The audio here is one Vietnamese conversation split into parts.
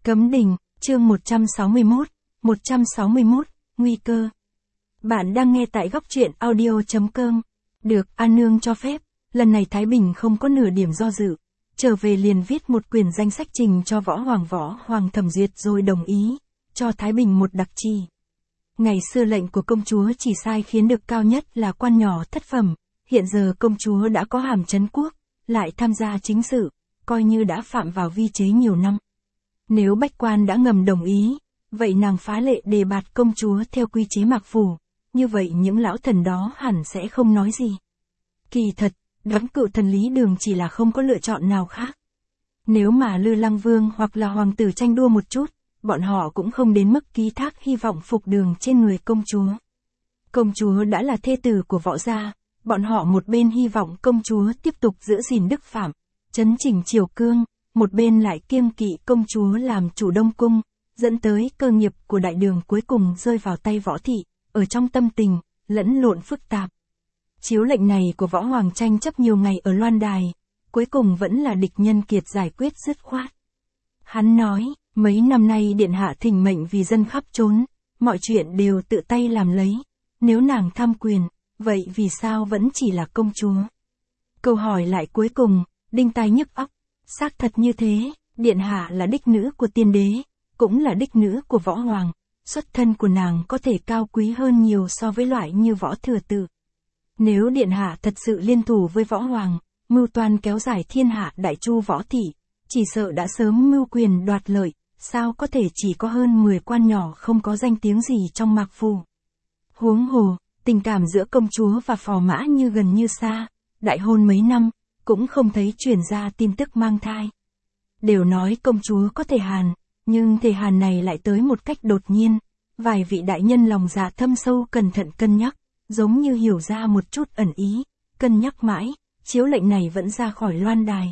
Cấm đình, chương 161, nguy cơ. Bạn đang nghe tại góc truyện audio.com. Được, An Nương cho phép, lần này Thái Bình không có nửa điểm do dự. Trở về liền viết một quyển danh sách trình cho Võ Hoàng thẩm duyệt rồi đồng ý, cho Thái Bình một đặc chi. Ngày xưa lệnh của công chúa chỉ sai khiến được cao nhất là quan nhỏ thất phẩm, hiện giờ công chúa đã có hàm trấn quốc, lại tham gia chính sự, coi như đã phạm vào vi chế nhiều năm. Nếu bách quan đã ngầm đồng ý, vậy nàng phá lệ đề bạt công chúa theo quy chế Mạc Phủ, như vậy những lão thần đó hẳn sẽ không nói gì. Kỳ thật, Đoán Cựu thần Lý Đường chỉ là không có lựa chọn nào khác. Nếu mà Lư Lăng Vương hoặc là hoàng tử tranh đua một chút, bọn họ cũng không đến mức ký thác hy vọng phục đường trên người công chúa. Công chúa đã là thê tử của Võ gia, bọn họ một bên hy vọng công chúa tiếp tục giữ gìn đức phạm, chấn chỉnh triều cương, một bên lại kiêng kỵ công chúa làm chủ Đông Cung, dẫn tới cơ nghiệp của đại đường cuối cùng rơi vào tay Võ thị, ở trong tâm tình, lẫn lộn phức tạp. Chiếu lệnh này của Võ Hoàng tranh chấp nhiều ngày ở Loan Đài, cuối cùng vẫn là địch nhân kiệt giải quyết dứt khoát. Hắn nói, mấy năm nay điện hạ thỉnh mệnh vì dân khắp trốn, mọi chuyện đều tự tay làm lấy, nếu nàng tham quyền, vậy vì sao vẫn chỉ là công chúa? Câu hỏi lại cuối cùng, đinh tai nhức óc, xác thật như thế, điện hạ là đích nữ của tiên đế, cũng là đích nữ của Võ Hoàng, xuất thân của nàng có thể cao quý hơn nhiều so với loại như Võ Thừa Tự. Nếu điện hạ thật sự liên thủ với Võ Hoàng, mưu toan kéo dài thiên hạ đại chu Võ thị, chỉ sợ đã sớm mưu quyền đoạt lợi, sao có thể chỉ có hơn 10 quan nhỏ không có danh tiếng gì trong Mạc Phủ. Huống hồ, tình cảm giữa công chúa và phò mã như gần như xa, đại hôn mấy năm, cũng không thấy truyền ra tin tức mang thai. Đều nói công chúa có thể hàn, nhưng thể hàn này lại tới một cách đột nhiên, vài vị đại nhân lòng dạ thâm sâu cẩn thận cân nhắc, giống như hiểu ra một chút ẩn ý, cân nhắc mãi, chiếu lệnh này vẫn ra khỏi Loan Đài.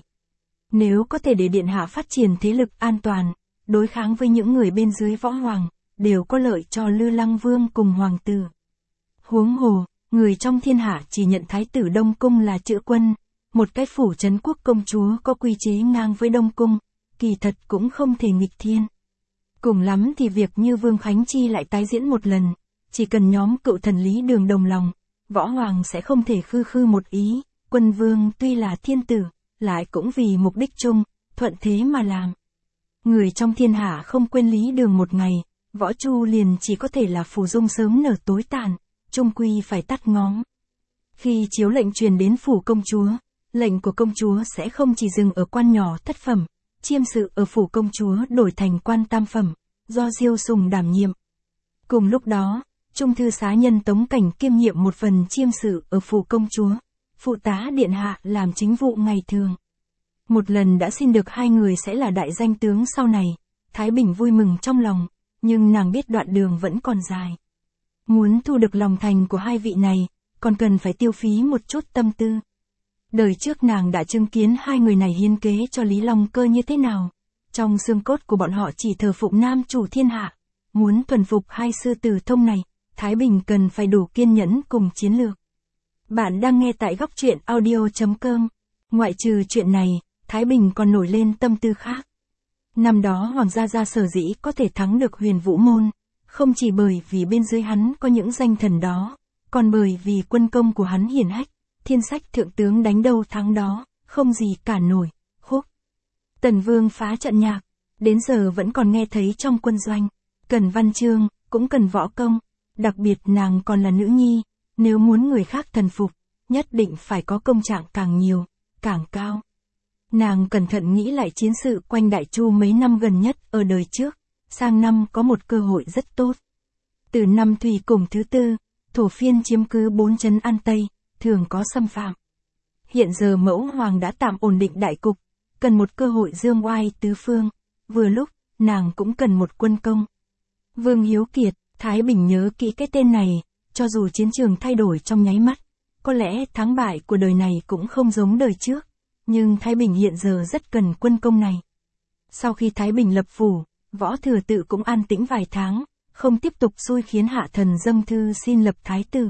Nếu có thể để điện hạ phát triển thế lực an toàn, đối kháng với những người bên dưới Võ Hoàng, đều có lợi cho Lư Lăng Vương cùng hoàng tử. Huống hồ, người trong thiên hạ chỉ nhận Thái tử Đông Cung là chữ quân, một cái phủ trấn quốc công chúa có quy chế ngang với Đông Cung, kỳ thật cũng không thể nghịch thiên. Cùng lắm thì việc như Vương Khánh Chi lại tái diễn một lần, chỉ cần nhóm cựu thần Lý Đường đồng lòng, Võ Hoàng sẽ không thể khư một ý, quân vương tuy là thiên tử, lại cũng vì mục đích chung, thuận thế mà làm. Người trong thiên hạ không quên Lý Đường một ngày, Võ Chu liền chỉ có thể là phù dung sớm nở tối tàn, chung quy phải tắt ngóm. Khi chiếu lệnh truyền đến phủ công chúa, lệnh của công chúa sẽ không chỉ dừng ở quan nhỏ thất phẩm, chiêm sự ở phủ công chúa đổi thành quan tam phẩm, do Diêu Sùng đảm nhiệm. Cùng lúc đó, Trung thư xá nhân Tống Cảnh kiêm nhiệm một phần chiêm sự ở phủ công chúa, phụ tá điện hạ làm chính vụ ngày thường. Một lần đã xin được hai người sẽ là đại danh tướng sau này, Thái Bình vui mừng trong lòng, nhưng nàng biết đoạn đường vẫn còn dài. Muốn thu được lòng thành của hai vị này, còn cần phải tiêu phí một chút tâm tư. Đời trước nàng đã chứng kiến hai người này hiến kế cho Lý Long Cơ như thế nào. Trong xương cốt của bọn họ chỉ thờ phụng nam chủ thiên hạ. Muốn thuần phục hai sư tử thông này, Thái Bình cần phải đủ kiên nhẫn cùng chiến lược. Bạn đang nghe tại góc truyện audio.com. Ngoại trừ chuyện này, Thái Bình còn nổi lên tâm tư khác. Năm đó Hoàng gia sở dĩ có thể thắng được Huyền Vũ Môn, không chỉ bởi vì bên dưới hắn có những danh thần đó, còn bởi vì quân công của hắn hiển hách, thiên sách thượng tướng đánh đâu thắng đó, không gì cản nổi. Khúc Tần Vương phá trận nhạc, đến giờ vẫn còn nghe thấy trong quân doanh, cần văn chương, cũng cần võ công, đặc biệt nàng còn là nữ nhi, nếu muốn người khác thần phục, nhất định phải có công trạng càng nhiều, càng cao. Nàng cẩn thận nghĩ lại chiến sự quanh Đại Chu mấy năm gần nhất ở đời trước, sang năm có một cơ hội rất tốt. Từ năm Thủy Cùng thứ tư, thổ phiên chiếm cứ 4 trấn An Tây, thường có xâm phạm. Hiện giờ Mẫu Hoàng đã tạm ổn định đại cục, cần một cơ hội dương oai tứ phương, vừa lúc, nàng cũng cần một quân công. Vương Hiếu Kiệt, Thái Bình nhớ kỹ cái tên này, cho dù chiến trường thay đổi trong nháy mắt, có lẽ thắng bại của đời này cũng không giống đời trước, nhưng Thái Bình hiện giờ rất cần quân công này. Sau khi Thái Bình lập phủ, Võ Thừa Tự cũng an tĩnh vài tháng, không tiếp tục xui khiến hạ thần dâng thư xin lập thái tử.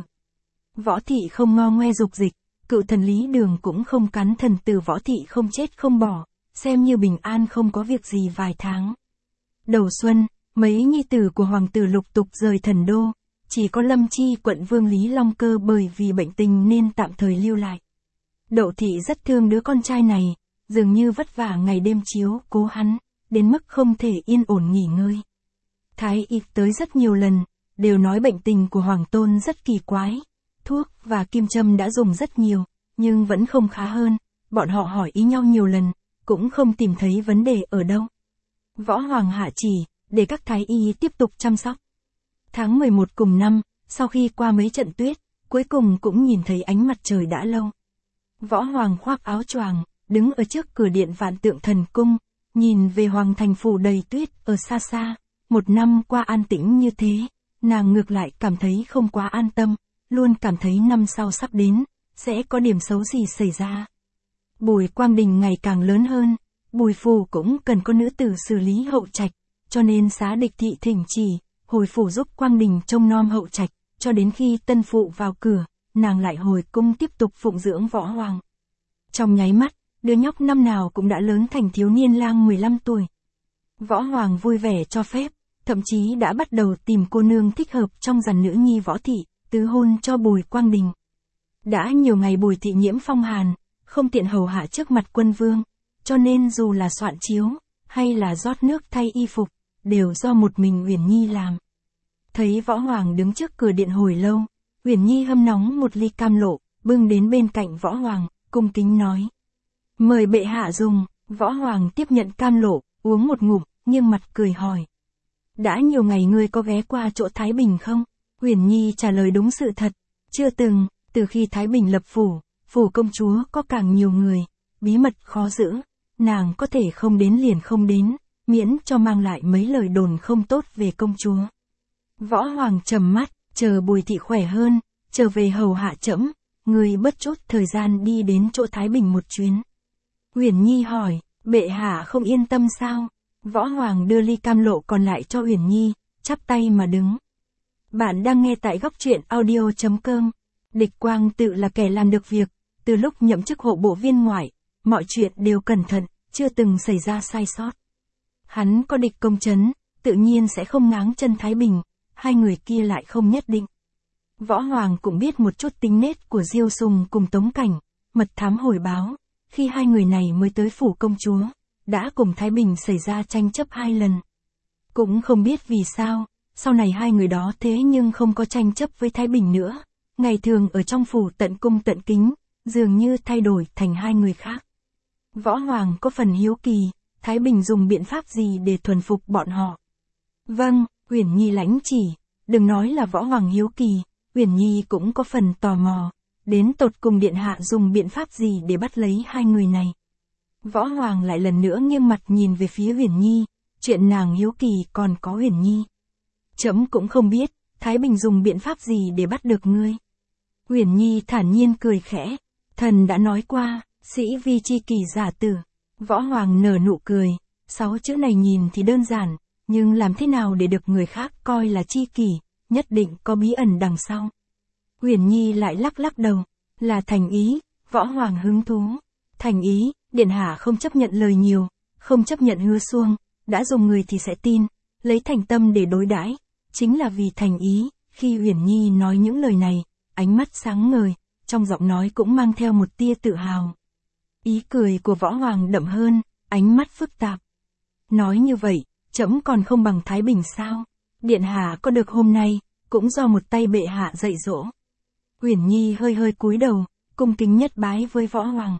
Võ thị không ngo ngoe dục dịch, cựu thần Lý Đường cũng không cắn thần tử Võ thị không chết không bỏ, xem như bình an không có việc gì vài tháng. Đầu xuân, mấy nhi tử của hoàng tử lục tục rời thần đô, chỉ có Lâm Chi quận vương Lý Long Cơ bởi vì bệnh tình nên tạm thời lưu lại. Đậu thị rất thương đứa con trai này, dường như vất vả ngày đêm chiếu cố hắn, đến mức không thể yên ổn nghỉ ngơi. Thái y tới rất nhiều lần, đều nói bệnh tình của hoàng tôn rất kỳ quái, thuốc và kim châm đã dùng rất nhiều, nhưng vẫn không khá hơn, bọn họ hỏi ý nhau nhiều lần, cũng không tìm thấy vấn đề ở đâu. Võ hoàng hạ chỉ, để các thái y tiếp tục chăm sóc. Tháng 11 cùng năm, sau khi qua mấy trận tuyết, cuối cùng cũng nhìn thấy ánh mặt trời đã lâu. Võ hoàng khoác áo choàng, đứng ở trước cửa điện Vạn Tượng Thần Cung, nhìn về hoàng thành phủ đầy tuyết ở xa xa. Một năm qua an tĩnh như thế, nàng ngược lại cảm thấy không quá an tâm, luôn cảm thấy năm sau sắp đến, sẽ có điểm xấu gì xảy ra. Bùi Quang Đình ngày càng lớn hơn, Bùi phủ cũng cần có nữ tử xử lý hậu trạch, cho nên Xá Địch thị thỉnh chỉ, hồi phủ giúp Quang Đình trông nom hậu trạch, cho đến khi tân phụ vào cửa, nàng lại hồi cung tiếp tục phụng dưỡng võ hoàng. Trong nháy mắt, đứa nhóc năm nào cũng đã lớn thành thiếu niên lang 15 tuổi. Võ hoàng vui vẻ cho phép, thậm chí đã bắt đầu tìm cô nương thích hợp trong dàn nữ nhi Võ thị, tứ hôn cho Bùi Quang Đình. Đã nhiều ngày Bùi thị nhiễm phong hàn, không tiện hầu hạ trước mặt quân vương, cho nên dù là soạn chiếu, hay là rót nước thay y phục, đều do một mình Uyển Nhi làm. Thấy võ hoàng đứng trước cửa điện hồi lâu, Uyển Nhi hâm nóng một ly cam lộ, bưng đến bên cạnh võ hoàng, cung kính nói. Mời bệ hạ dùng, võ hoàng tiếp nhận cam lộ, uống một ngụm, nghiêng mặt cười hỏi. Đã nhiều ngày ngươi có ghé qua chỗ Thái Bình không? Uyển Nhi trả lời đúng sự thật, chưa từng, từ khi Thái Bình lập phủ công chúa có càng nhiều người, bí mật khó giữ, nàng có thể không đến liền không đến, miễn cho mang lại mấy lời đồn không tốt về công chúa. Võ hoàng trầm mắt, chờ Bùi thị khỏe hơn, trở về hầu hạ trẫm, người bớt chút thời gian đi đến chỗ Thái Bình một chuyến. Uyển Nhi hỏi, bệ hạ không yên tâm sao? Võ hoàng đưa ly cam lộ còn lại cho Uyển Nhi, chắp tay mà đứng. Bạn đang nghe tại góc truyện audio.com. Địch Quang tự là kẻ làm được việc, từ lúc nhậm chức hộ bộ viên ngoại, mọi chuyện đều cẩn thận, chưa từng xảy ra sai sót. Hắn có địch công trấn, tự nhiên sẽ không ngáng chân Thái Bình, hai người kia lại không nhất định. Võ hoàng cũng biết một chút tính nết của Diêu Sùng cùng Tống Cảnh, mật thám hồi báo, khi hai người này mới tới phủ công chúa, đã cùng Thái Bình xảy ra tranh chấp 2 lần. Cũng không biết vì sao, sau này hai người đó thế nhưng không có tranh chấp với Thái Bình nữa, ngày thường ở trong phủ tận cung tận kính, dường như thay đổi thành hai người khác. Võ hoàng có phần hiếu kỳ, Thái Bình dùng biện pháp gì để thuần phục bọn họ? Vâng, Uyển Nhi lãnh chỉ, đừng nói là võ hoàng hiếu kỳ, Uyển Nhi cũng có phần tò mò, đến tột cùng điện hạ dùng biện pháp gì để bắt lấy hai người này. Võ hoàng lại lần nữa nghiêng mặt nhìn về phía Uyển Nhi, chuyện nàng hiếu kỳ còn có Uyển Nhi. Trẫm cũng không biết, Thái Bình dùng biện pháp gì để bắt được ngươi. Uyển Nhi thản nhiên cười khẽ, thần đã nói qua, sĩ vi chi kỷ giả tử. Võ hoàng nở nụ cười, 6 chữ này nhìn thì đơn giản, nhưng làm thế nào để được người khác coi là chi kỷ, nhất định có bí ẩn đằng sau. Uyển Nhi lại lắc lắc đầu, là thành ý. Võ hoàng hứng thú. Thành ý, điện hạ không chấp nhận lời nhiều, không chấp nhận hứa suông, đã dùng người thì sẽ tin, lấy thành tâm để đối đãi, chính là vì thành ý. Khi Uyển Nhi nói những lời này, ánh mắt sáng ngời, trong giọng nói cũng mang theo một tia tự hào. Ý cười của võ hoàng đậm hơn, ánh mắt phức tạp. Nói như vậy, trẫm còn không bằng Thái Bình sao? Điện hạ có được hôm nay, cũng do một tay bệ hạ dạy dỗ. Uyển Nhi hơi hơi cúi đầu, cung kính nhất bái với võ hoàng.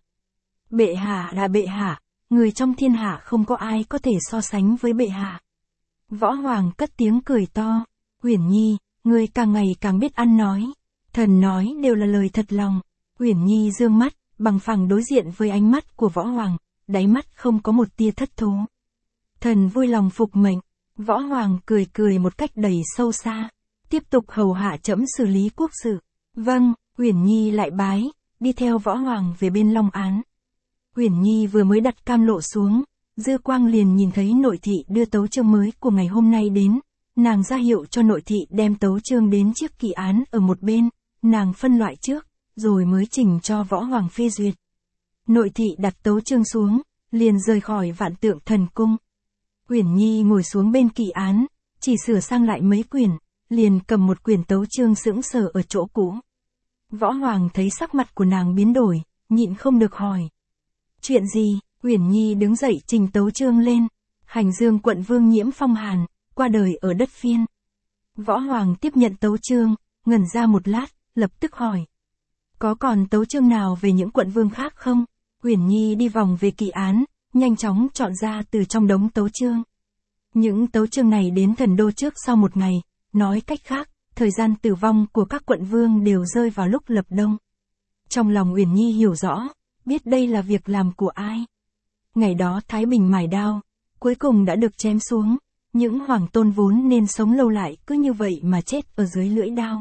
Bệ hạ là bệ hạ, người trong thiên hạ không có ai có thể so sánh với bệ hạ. Võ hoàng cất tiếng cười to. Uyển Nhi, người càng ngày càng biết ăn nói. Thần nói đều là lời thật lòng. Uyển Nhi dương mắt, bằng phẳng đối diện với ánh mắt của võ hoàng, đáy mắt không có một tia thất thố. Thần vui lòng phục mệnh. Võ hoàng cười cười một cách đầy sâu xa. Tiếp tục hầu hạ trẫm xử lý quốc sự. Vâng, Uyển Nhi lại bái, đi theo võ hoàng về bên Long Án. Uyển Nhi vừa mới đặt cam lộ xuống, dư quang liền nhìn thấy nội thị đưa tấu chương mới của ngày hôm nay đến. Nàng ra hiệu cho nội thị đem tấu chương đến chiếc kỳ án ở một bên, nàng phân loại trước, rồi mới trình cho võ hoàng phê duyệt. Nội thị đặt tấu chương xuống, liền rời khỏi Vạn Tượng Thần Cung. Uyển Nhi ngồi xuống bên kỷ án, chỉ sửa sang lại mấy quyển, liền cầm một quyển tấu chương sững sờ ở chỗ cũ. Võ Hoàng thấy sắc mặt của nàng biến đổi, nhịn không được hỏi. Chuyện gì? Uyển Nhi đứng dậy trình tấu chương lên. Hành Dương quận vương Nhiễm Phong Hàn, qua đời ở đất Phiên. Võ Hoàng tiếp nhận tấu chương, ngẩn ra một lát, lập tức hỏi. Có còn tấu chương nào về những quận vương khác không? Uyển Nhi đi vòng về kỷ án, nhanh chóng chọn ra từ trong đống tấu chương. Những tấu chương này đến thần đô trước sau một ngày, nói cách khác, thời gian tử vong của các quận vương đều rơi vào lúc lập đông. Trong lòng Uyển Nhi hiểu rõ, biết đây là việc làm của ai. Ngày đó Thái Bình mài đao, cuối cùng đã được chém xuống, những hoàng tôn vốn nên sống lâu lại cứ như vậy mà chết ở dưới lưỡi đao.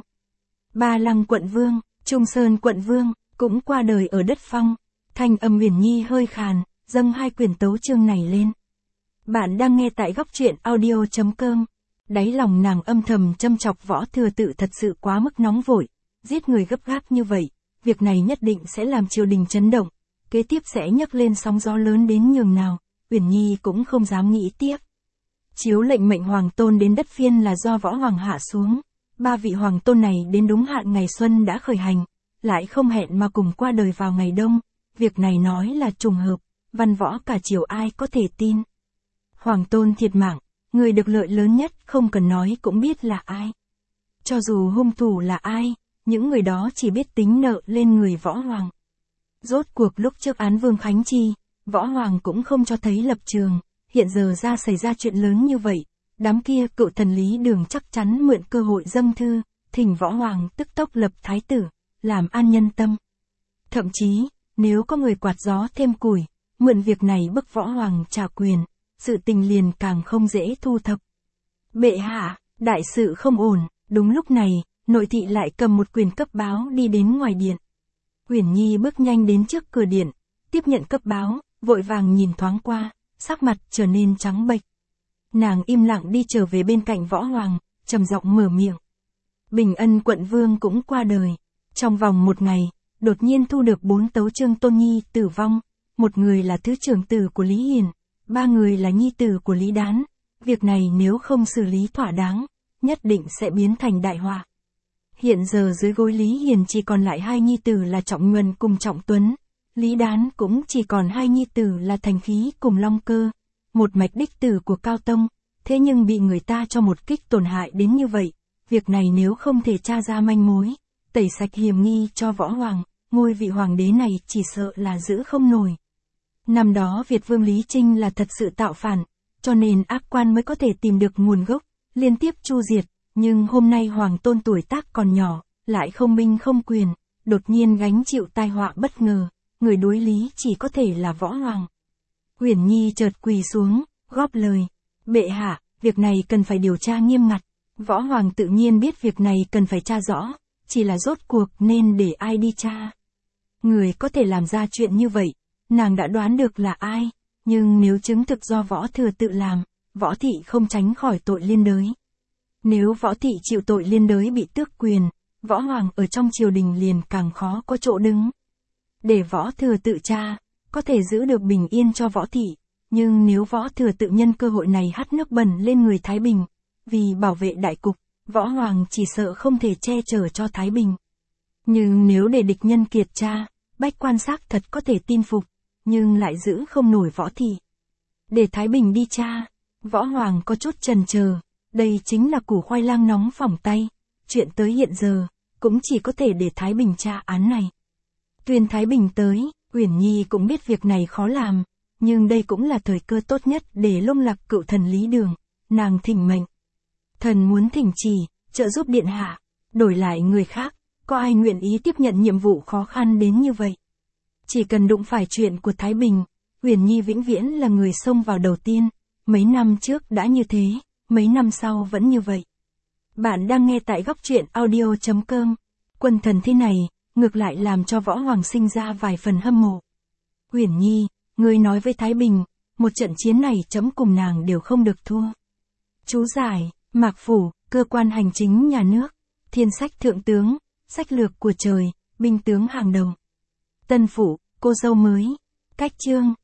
Ba Lăng quận vương, Trung Sơn quận vương, cũng qua đời ở đất Phong. Thanh âm Uyển Nhi hơi khàn, dâng hai quyển tấu chương này lên. Bạn đang nghe tại góc truyện audio.com. Đáy lòng nàng âm thầm châm chọc Võ Thừa Tự thật sự quá mức nóng vội, giết người gấp gáp như vậy, việc này nhất định sẽ làm triều đình chấn động, kế tiếp sẽ nhấc lên sóng gió lớn đến nhường nào, Uyển Nhi cũng không dám nghĩ tiếp. Chiếu lệnh mệnh hoàng tôn đến đất Phiên là do Võ Hoàng hạ xuống, ba vị hoàng tôn này đến đúng hạn ngày xuân đã khởi hành, lại không hẹn mà cùng qua đời vào ngày đông, việc này nói là trùng hợp, văn võ cả triều ai có thể tin. Hoàng tôn thiệt mạng, người được lợi lớn nhất không cần nói cũng biết là ai. Cho dù hung thủ là ai, những người đó chỉ biết tính nợ lên người Võ Hoàng. Rốt cuộc lúc trước án Vương Khánh Chi, Võ Hoàng cũng không cho thấy lập trường, hiện giờ ra xảy ra chuyện lớn như vậy, đám kia cựu thần Lý Đường chắc chắn mượn cơ hội dâng thư, thỉnh Võ Hoàng tức tốc lập thái tử, làm an nhân tâm. Thậm chí, nếu có người quạt gió thêm củi, mượn việc này bức Võ Hoàng trả quyền, sự tình liền càng không dễ thu thập. Bệ hạ, đại sự không ổn, đúng lúc này, nội thị lại cầm một quyển cấp báo đi đến ngoài điện. Uyển Nhi bước nhanh đến trước cửa điện, tiếp nhận cấp báo, vội vàng nhìn thoáng qua, sắc mặt trở nên trắng bệch. Nàng im lặng đi trở về bên cạnh Võ Hoàng, trầm giọng mở miệng. Bình Ân quận vương cũng qua đời. Trong vòng một ngày, đột nhiên thu được 4 tấu chương tôn nhi tử vong, một người là thứ trưởng tử của Lý Hiền, 3 người là nhi tử của Lý Đán. Việc này nếu không xử lý thỏa đáng, nhất định sẽ biến thành đại họa. Hiện giờ dưới gối Lý Hiền chỉ còn lại 2 nhi tử là Trọng Nhuần cùng Trọng Tuấn. Lý Đán cũng chỉ còn 2 nhi tử là Thành Khí cùng Long Cơ, một mạch đích tử của Cao Tông, thế nhưng bị người ta cho một kích tổn hại đến như vậy, việc này nếu không thể tra ra manh mối, tẩy sạch hiểm nghi cho Võ Hoàng, ngôi vị hoàng đế này chỉ sợ là giữ không nổi. Năm đó Việt Vương Lý Trinh là thật sự tạo phản, cho nên ác quan mới có thể tìm được nguồn gốc, liên tiếp chu diệt, nhưng hôm nay hoàng tôn tuổi tác còn nhỏ, lại không binh không quyền, đột nhiên gánh chịu tai họa bất ngờ, người đối lý chỉ có thể là Võ Hoàng. Uyển Nhi chợt quỳ xuống, góp lời. Bệ hạ, việc này cần phải điều tra nghiêm ngặt. Võ Hoàng tự nhiên biết việc này cần phải tra rõ, chỉ là rốt cuộc nên để ai đi tra. Người có thể làm ra chuyện như vậy, nàng đã đoán được là ai, nhưng nếu chứng thực do Võ Thừa Tự làm, Võ Thị không tránh khỏi tội liên đới. Nếu Võ Thị chịu tội liên đới bị tước quyền, Võ Hoàng ở trong triều đình liền càng khó có chỗ đứng. Để Võ Thừa Tự tra, có thể giữ được bình yên cho Võ Thị, nhưng nếu Võ Thừa Tự nhân cơ hội này hắt nước bẩn lên người Thái Bình, vì bảo vệ đại cục, Võ Hoàng chỉ sợ không thể che chở cho Thái Bình. Nhưng nếu để địch nhân kiệt tra, bách quan xác thật có thể tin phục, nhưng lại giữ không nổi Võ Thị. Để Thái Bình đi tra, Võ Hoàng có chút chần chờ, đây chính là củ khoai lang nóng phỏng tay, chuyện tới hiện giờ, cũng chỉ có thể để Thái Bình tra án này. Tuyên Thái Bình tới, Uyển Nhi cũng biết việc này khó làm, nhưng đây cũng là thời cơ tốt nhất để lung lạc cựu thần Lý Đường, nàng thỉnh mệnh. Thần muốn thỉnh chỉ, trợ giúp điện hạ, đổi lại người khác, có ai nguyện ý tiếp nhận nhiệm vụ khó khăn đến như vậy. Chỉ cần đụng phải chuyện của Thái Bình, Uyển Nhi vĩnh viễn là người xông vào đầu tiên, mấy năm trước đã như thế, mấy năm sau vẫn như vậy. Bạn đang nghe tại góc truyện audio.com, quân thần thế này, ngược lại làm cho Võ Hoàng sinh ra vài phần hâm mộ. Uyển Nhi, ngươi nói với Thái Bình, một trận chiến này chấm cùng nàng đều không được thua. Chú giải, Mạc Phủ, cơ quan hành chính nhà nước, Thiên Sách Thượng Tướng, sách lược của trời, binh tướng hàng đầu. Tân Phủ, cô dâu mới, cách chương.